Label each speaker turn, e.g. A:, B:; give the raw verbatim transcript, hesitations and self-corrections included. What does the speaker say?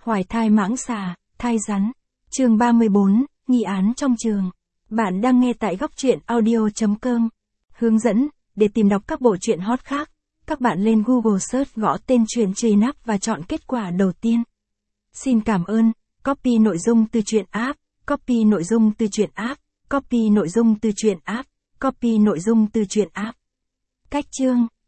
A: Hoài thai mãng xà, thai rắn. Chương ba mươi bốn, nghi án trong trường. Bạn đang nghe tại góc truyện audio chấm com. Hướng dẫn, để tìm đọc các bộ truyện hot khác, các bạn lên Google search gõ tên truyện truy nắp và chọn kết quả đầu tiên. Xin cảm ơn, copy nội dung từ truyện app, copy nội dung từ truyện app, copy nội dung từ truyện app, copy nội dung từ truyện app. Cách chương,